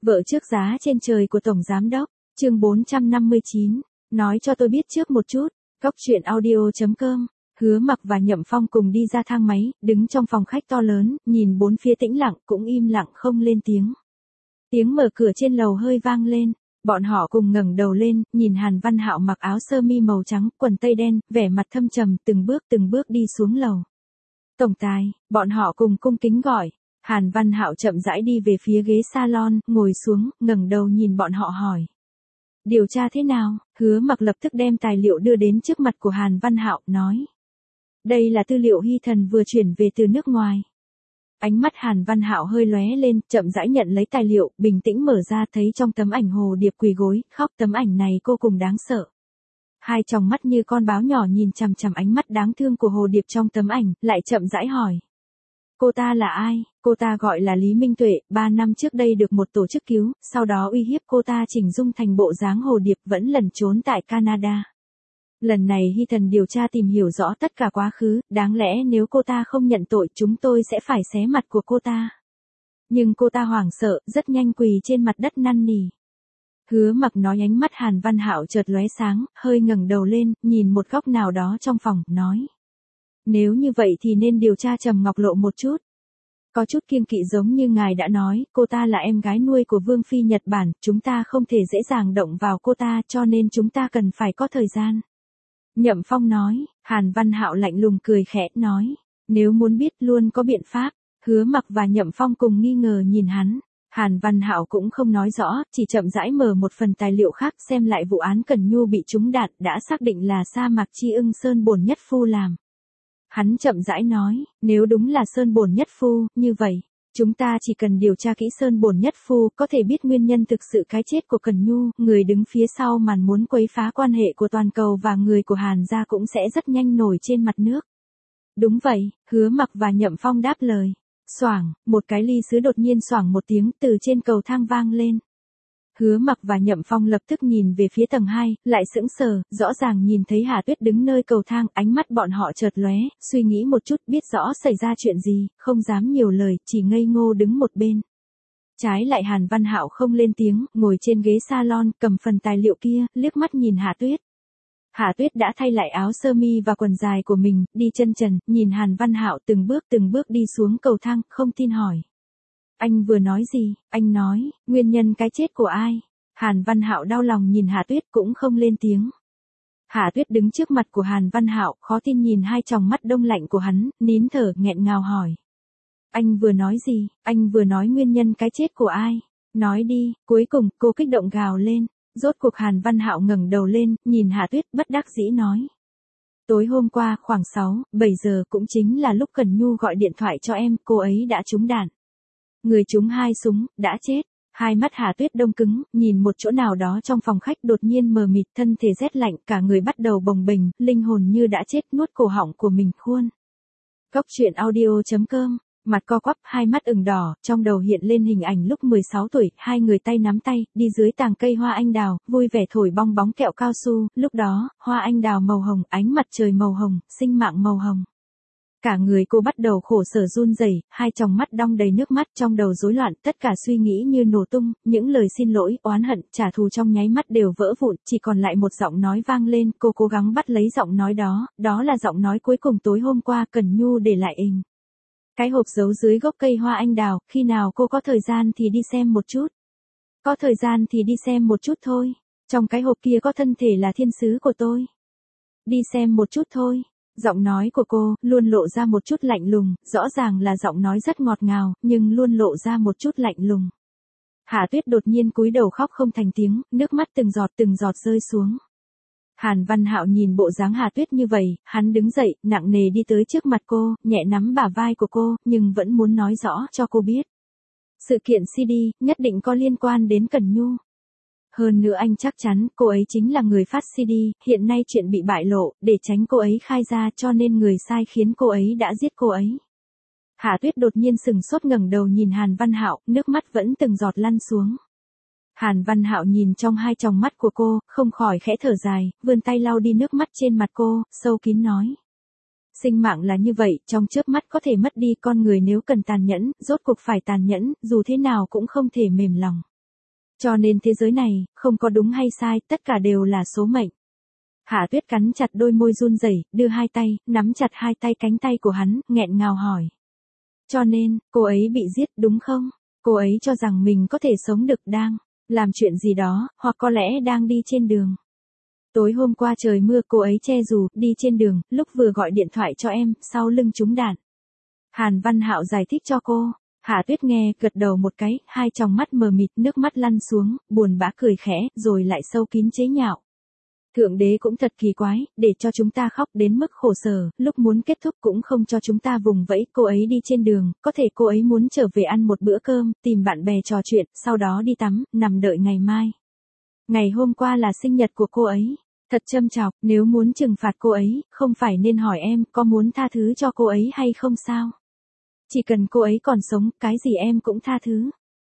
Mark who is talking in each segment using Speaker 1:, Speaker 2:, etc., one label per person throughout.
Speaker 1: Vợ trước giá trên trời của Tổng Giám đốc, chương 459, nói cho tôi biết trước một chút, góc chuyện audio.com. Hứa Mặc và Nhậm Phong cùng đi ra thang máy, đứng trong phòng khách to lớn, nhìn bốn phía tĩnh lặng, cũng im lặng không lên tiếng. Tiếng mở cửa trên lầu hơi vang lên, bọn họ cùng ngẩng đầu lên, nhìn Hàn Văn Hạo mặc áo sơ mi màu trắng, quần tây đen, vẻ mặt thâm trầm, từng bước đi xuống lầu. Tổng tài, bọn họ cùng cung kính gọi. Hàn Văn Hạo chậm rãi đi về phía ghế salon, ngồi xuống, ngẩng đầu nhìn bọn họ hỏi. Điều tra thế nào? Hứa Mặc lập tức đem tài liệu đưa đến trước mặt của Hàn Văn Hạo, nói. Đây là tư liệu Hy Thần vừa chuyển về từ nước ngoài. Ánh mắt Hàn Văn Hạo hơi lóe lên, chậm rãi nhận lấy tài liệu, bình tĩnh mở ra thấy trong tấm ảnh Hồ Điệp quỳ gối, khóc. Tấm ảnh này cô cùng đáng sợ. Hai tròng mắt như con báo nhỏ nhìn chằm chằm ánh mắt đáng thương của Hồ Điệp trong tấm ảnh, lại chậm rãi hỏi. Cô ta là ai? Cô ta gọi là Lý Minh Tuệ, 3 năm trước đây được một tổ chức cứu, sau đó uy hiếp cô ta chỉnh dung thành bộ dáng Hồ Điệp, vẫn lẩn trốn tại Canada. Lần này Hy Thần điều tra tìm hiểu rõ tất cả quá khứ, đáng lẽ nếu cô ta không nhận tội chúng tôi sẽ phải xé mặt của cô ta. Nhưng cô ta hoảng sợ, rất nhanh quỳ trên mặt đất năn nỉ. Hứa Mặc nói, ánh mắt Hàn Văn Hạo chợt lóe sáng, hơi ngẩng đầu lên, nhìn một góc nào đó trong phòng, nói. Nếu như vậy thì nên điều tra Trầm Ngọc Lộ một chút. Có chút kiêng kỵ giống như ngài đã nói, cô ta là em gái nuôi của Vương Phi Nhật Bản, chúng ta không thể dễ dàng động vào cô ta cho nên chúng ta cần phải có thời gian. Nhậm Phong nói, Hàn Văn Hạo lạnh lùng cười khẽ, nói. Nếu muốn biết luôn có biện pháp. Hứa Mặc và Nhậm Phong cùng nghi ngờ nhìn hắn. Hàn Văn Hạo cũng không nói rõ, chỉ chậm rãi mở một phần tài liệu khác xem lại vụ án Cẩn Nhu bị trúng đạn, đã xác định là Sa Mạc Chi Ưng Sơn Bổn Nhất Phu làm. Hắn chậm rãi nói, nếu đúng là Sơn Bổn Nhất Phu, như vậy, chúng ta chỉ cần điều tra kỹ Sơn Bổn Nhất Phu, có thể biết nguyên nhân thực sự cái chết của Cẩn Nhu, người đứng phía sau màn muốn quấy phá quan hệ của toàn cầu và người của Hàn gia cũng sẽ rất nhanh nổi trên mặt nước. Đúng vậy, Hứa Mặc và Nhậm Phong đáp lời. Xoảng, một cái ly sứ đột nhiên xoảng một tiếng từ trên cầu thang vang lên. Hứa Mặc và Nhậm Phong lập tức nhìn về phía tầng 2, lại sững sờ, rõ ràng nhìn thấy Hà Tuyết đứng nơi cầu thang, ánh mắt bọn họ chợt lóe, suy nghĩ một chút biết rõ xảy ra chuyện gì, không dám nhiều lời, chỉ ngây ngô đứng một bên. Trái lại Hàn Văn Hạo không lên tiếng, ngồi trên ghế salon, cầm phần tài liệu kia, liếc mắt nhìn Hà Tuyết. Hà Tuyết đã thay lại áo sơ mi và quần dài của mình, đi chân trần, nhìn Hàn Văn Hạo từng bước đi xuống cầu thang, không tin hỏi. Anh vừa nói gì? Anh nói, nguyên nhân cái chết của ai? Hàn Văn Hạo đau lòng nhìn Hà Tuyết cũng không lên tiếng. Hà Tuyết đứng trước mặt của Hàn Văn Hạo, khó tin nhìn hai tròng mắt đông lạnh của hắn, nín thở, nghẹn ngào hỏi. Anh vừa nói gì? Anh vừa nói nguyên nhân cái chết của ai? Nói đi, cuối cùng, cô kích động gào lên. Rốt cuộc Hàn Văn Hạo ngẩng đầu lên, nhìn Hà Tuyết bất đắc dĩ nói. Tối hôm qua, khoảng 6-7 giờ cũng chính là lúc Cẩn Nhu gọi điện thoại cho em, cô ấy đã trúng đạn. Người trúng 2 súng, đã chết. Hai mắt Hà Tuyết đông cứng, nhìn một chỗ nào đó trong phòng khách đột nhiên mờ mịt, thân thể rét lạnh, cả người bắt đầu bồng bềnh, linh hồn như đã chết, nuốt cổ họng của mình khuôn. Góc chuyện audio.com. Mặt co quắp, hai mắt ửng đỏ, trong đầu hiện lên hình ảnh lúc 16 tuổi, hai người tay nắm tay, đi dưới tàng cây hoa anh đào, vui vẻ thổi bong bóng kẹo cao su, lúc đó, hoa anh đào màu hồng, ánh mặt trời màu hồng, sinh mạng màu hồng. Cả người cô bắt đầu khổ sở run rẩy, hai tròng mắt đong đầy nước mắt, trong đầu rối loạn, tất cả suy nghĩ như nổ tung, những lời xin lỗi, oán hận, trả thù trong nháy mắt đều vỡ vụn, chỉ còn lại một giọng nói vang lên, cô cố gắng bắt lấy giọng nói đó, đó là giọng nói cuối cùng tối hôm qua Cẩn Nhu để lại hình. Cái hộp giấu dưới gốc cây hoa anh đào, khi nào cô có thời gian thì đi xem một chút. Có thời gian thì đi xem một chút thôi. Trong cái hộp kia có thân thể là thiên sứ của tôi. Đi xem một chút thôi. Giọng nói của cô luôn lộ ra một chút lạnh lùng, rõ ràng là giọng nói rất ngọt ngào, nhưng luôn lộ ra một chút lạnh lùng. Hà Tuyết đột nhiên cúi đầu khóc không thành tiếng, nước mắt từng giọt rơi xuống. Hàn Văn Hạo nhìn bộ dáng Hà Tuyết như vậy, hắn đứng dậy, nặng nề đi tới trước mặt cô, nhẹ nắm bả vai của cô, nhưng vẫn muốn nói rõ cho cô biết. Sự kiện CD, nhất định có liên quan đến Cẩn Nhu. Hơn nữa anh chắc chắn, cô ấy chính là người phát CD, hiện nay chuyện bị bại lộ, để tránh cô ấy khai ra cho nên người sai khiến cô ấy đã giết cô ấy. Hà Tuyết đột nhiên sừng sốt ngẩng đầu nhìn Hàn Văn Hạo, nước mắt vẫn từng giọt lăn xuống. Hàn Văn Hạo nhìn trong hai tròng mắt của cô, không khỏi khẽ thở dài, vươn tay lau đi nước mắt trên mặt cô, sâu kín nói. Sinh mạng là như vậy, trong chớp mắt có thể mất đi, con người nếu cần tàn nhẫn, rốt cuộc phải tàn nhẫn, dù thế nào cũng không thể mềm lòng. Cho nên thế giới này, không có đúng hay sai, tất cả đều là số mệnh. Hạ Tuyết cắn chặt đôi môi run rẩy, đưa hai tay, nắm chặt hai tay cánh tay của hắn, nghẹn ngào hỏi. Cho nên, cô ấy bị giết đúng không? Cô ấy cho rằng mình có thể sống được đang làm chuyện gì đó, hoặc có lẽ đang đi trên đường. Tối hôm qua trời mưa cô ấy che dù, đi trên đường, lúc vừa gọi điện thoại cho em, sau lưng trúng đạn. Hàn Văn Hạo giải thích cho cô. Hạ Tuyết nghe, gật đầu một cái, hai tròng mắt mờ mịt, nước mắt lăn xuống, buồn bã cười khẽ, rồi lại sâu kín chế nhạo. Thượng đế cũng thật kỳ quái, để cho chúng ta khóc đến mức khổ sở, lúc muốn kết thúc cũng không cho chúng ta vùng vẫy, cô ấy đi trên đường, có thể cô ấy muốn trở về ăn một bữa cơm, tìm bạn bè trò chuyện, sau đó đi tắm, nằm đợi ngày mai. Ngày hôm qua là sinh nhật của cô ấy. Thật châm chọc, nếu muốn trừng phạt cô ấy, không phải nên hỏi em có muốn tha thứ cho cô ấy hay không sao? Chỉ cần cô ấy còn sống, cái gì em cũng tha thứ.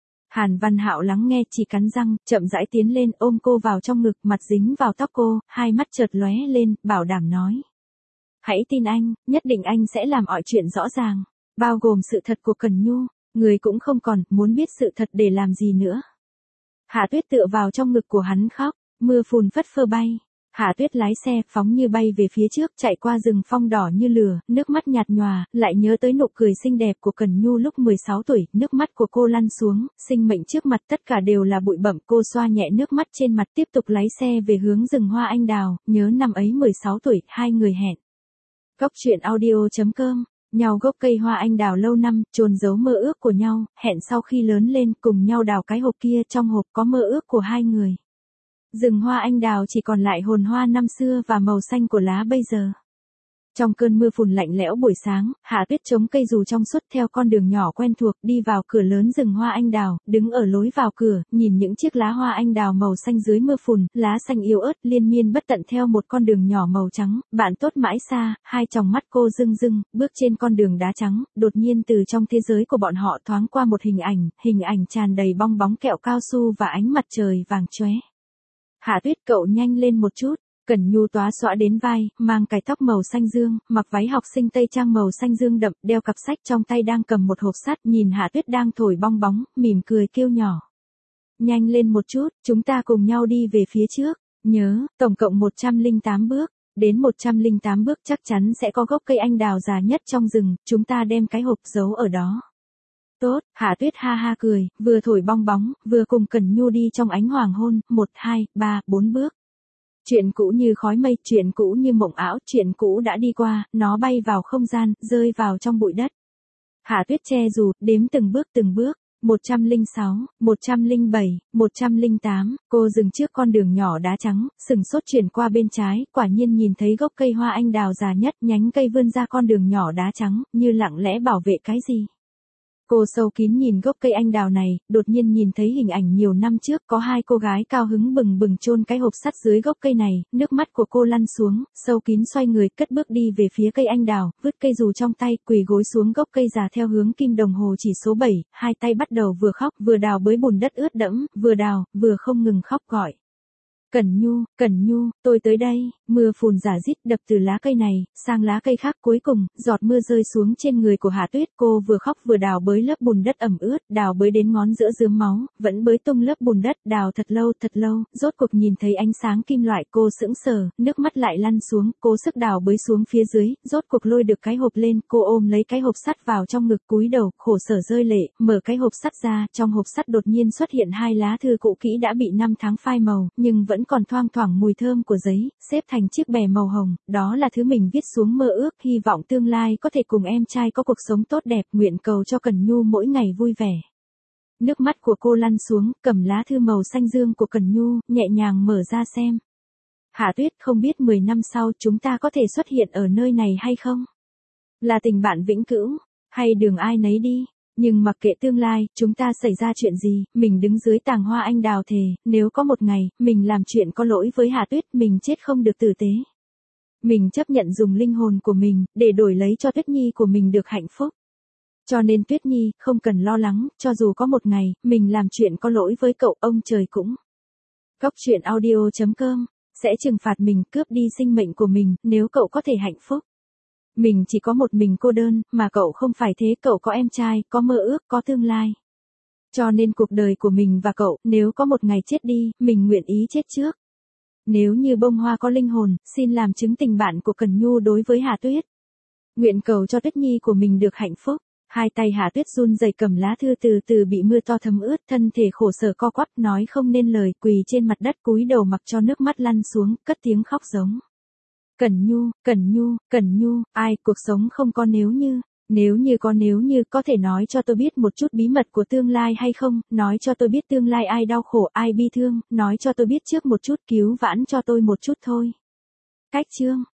Speaker 1: Hàn Văn Hạo lắng nghe, chỉ cắn răng, chậm rãi tiến lên, ôm cô vào trong ngực, mặt dính vào tóc cô, hai mắt chợt lóe lên, bảo đảm nói. Hãy tin anh, nhất định anh sẽ làm mọi chuyện rõ ràng, bao gồm sự thật của Cẩn Nhu, người cũng không còn, muốn biết sự thật để làm gì nữa. Hạ Tuyết tựa vào trong ngực của hắn khóc, mưa phùn phất phơ bay. Hạ Tuyết lái xe, phóng như bay về phía trước, chạy qua rừng phong đỏ như lửa, nước mắt nhạt nhòa, lại nhớ tới nụ cười xinh đẹp của Cẩn Nhu lúc 16 tuổi, nước mắt của cô lăn xuống, sinh mệnh trước mặt tất cả đều là bụi bặm, cô xoa nhẹ nước mắt trên mặt tiếp tục lái xe về hướng rừng hoa anh đào, nhớ năm ấy 16 tuổi, hai người hẹn. Góc truyện audio.com, nhau gốc cây hoa anh đào lâu năm, chôn giấu mơ ước của nhau, hẹn sau khi lớn lên cùng nhau đào cái hộp kia, trong hộp có mơ ước của hai người. Rừng hoa anh đào chỉ còn lại hồn hoa năm xưa và màu xanh của lá bây giờ. Trong cơn mưa phùn lạnh lẽo buổi sáng, Hạ Tuyết chống cây dù trong suốt theo con đường nhỏ quen thuộc đi vào cửa lớn rừng hoa anh đào, đứng ở lối vào cửa, nhìn những chiếc lá hoa anh đào màu xanh dưới mưa phùn, lá xanh yếu ớt liên miên bất tận theo một con đường nhỏ màu trắng, bạn tốt mãi xa, hai tròng mắt cô rưng rưng, bước trên con đường đá trắng, đột nhiên từ trong thế giới của bọn họ thoáng qua một hình ảnh tràn đầy bong bóng kẹo cao su và ánh mặt trời vàng chóe. Hạ Tuyết cậu nhanh lên một chút. Cẩn Nhu tóa xõa đến vai, mang cài tóc màu xanh dương, mặc váy học sinh tây trang màu xanh dương đậm, đeo cặp sách trong tay đang cầm một hộp sắt, nhìn Hạ Tuyết đang thổi bong bóng, mỉm cười kêu nhỏ. Nhanh lên một chút, chúng ta cùng nhau đi về phía trước. Nhớ, tổng cộng 108 bước. Đến 108 bước chắc chắn sẽ có gốc cây anh đào già nhất trong rừng, chúng ta đem cái hộp giấu ở đó. Tốt, Hạ Tuyết ha ha cười, vừa thổi bong bóng, vừa cùng Cẩn Nhu đi trong ánh hoàng hôn, 1, 2, 3, 4 bước. Chuyện cũ như khói mây, chuyện cũ như mộng ảo, chuyện cũ đã đi qua, nó bay vào không gian, rơi vào trong bụi đất. Hạ Tuyết che dù, đếm từng bước, 106, 107, 108, cô dừng trước con đường nhỏ đá trắng, sừng sốt chuyển qua bên trái, quả nhiên nhìn thấy gốc cây hoa anh đào già nhất, nhánh cây vươn ra con đường nhỏ đá trắng, như lặng lẽ bảo vệ cái gì. Cô sâu kín nhìn gốc cây anh đào này, đột nhiên nhìn thấy hình ảnh nhiều năm trước có hai cô gái cao hứng bừng bừng chôn cái hộp sắt dưới gốc cây này, nước mắt của cô lăn xuống, sâu kín xoay người cất bước đi về phía cây anh đào, vứt cây dù trong tay, quỳ gối xuống gốc cây già theo hướng kim đồng hồ chỉ số 7, hai tay bắt đầu vừa khóc vừa đào bới bùn đất ướt đẫm, vừa đào, vừa không ngừng khóc gọi. Cẩn Nhu, tôi tới đây, mưa phùn rả rít đập từ lá cây này, sang lá cây khác cuối cùng, giọt mưa rơi xuống trên người của Hạ Tuyết, cô vừa khóc vừa đào bới lớp bùn đất ẩm ướt, đào bới đến ngón giữa rướm máu, vẫn bới tung lớp bùn đất, đào thật lâu, rốt cuộc nhìn thấy ánh sáng kim loại, cô sững sờ, nước mắt lại lăn xuống, cố sức đào bới xuống phía dưới, rốt cuộc lôi được cái hộp lên, cô ôm lấy cái hộp sắt vào trong ngực cúi đầu, khổ sở rơi lệ, mở cái hộp sắt ra, trong hộp sắt đột nhiên xuất hiện hai lá thư cũ kỹ đã bị năm tháng phai màu, nhưng vẫn còn thoang thoảng mùi thơm của giấy, xếp thành chiếc bè màu hồng, đó là thứ mình viết xuống mơ ước, hy vọng tương lai có thể cùng em trai có cuộc sống tốt đẹp, nguyện cầu cho Cẩn Nhu mỗi ngày vui vẻ. Nước mắt của cô lăn xuống, cầm lá thư màu xanh dương của Cẩn Nhu, nhẹ nhàng mở ra xem. Hạ Tuyết, không biết 10 năm sau chúng ta có thể xuất hiện ở nơi này hay không? Là tình bạn vĩnh cửu, hay đường ai nấy đi? Nhưng mặc kệ tương lai, chúng ta xảy ra chuyện gì, mình đứng dưới tàng hoa anh đào thề, nếu có một ngày, mình làm chuyện có lỗi với Hạ Tuyết, mình chết không được tử tế. Mình chấp nhận dùng linh hồn của mình, để đổi lấy cho Tuyết Nhi của mình được hạnh phúc. Cho nên Tuyết Nhi, không cần lo lắng, cho dù có một ngày, mình làm chuyện có lỗi với cậu, ông trời cũng. Góc truyện audio.com, sẽ trừng phạt mình, cướp đi sinh mệnh của mình, nếu cậu có thể hạnh phúc. Mình chỉ có một mình cô đơn, mà cậu không phải thế, cậu có em trai, có mơ ước, có tương lai. Cho nên cuộc đời của mình và cậu, nếu có một ngày chết đi, mình nguyện ý chết trước. Nếu như bông hoa có linh hồn, xin làm chứng tình bạn của Cẩn Nhu đối với Hà Tuyết. Nguyện cầu cho Tuyết Nhi của mình được hạnh phúc. Hai tay Hà Tuyết run rẩy cầm lá thư từ từ bị mưa to thấm ướt, thân thể khổ sở co quắp, nói không nên lời, quỳ trên mặt đất cúi đầu mặc cho nước mắt lăn xuống, cất tiếng khóc giống. Cẩn Nhu, Cẩn Nhu, Cẩn Nhu, ai, cuộc sống không có nếu như. Nếu như có thể nói cho tôi biết một chút bí mật của tương lai hay không, nói cho tôi biết tương lai ai đau khổ, ai bi thương, nói cho tôi biết trước một chút, cứu vãn cho tôi một chút thôi. Cách chương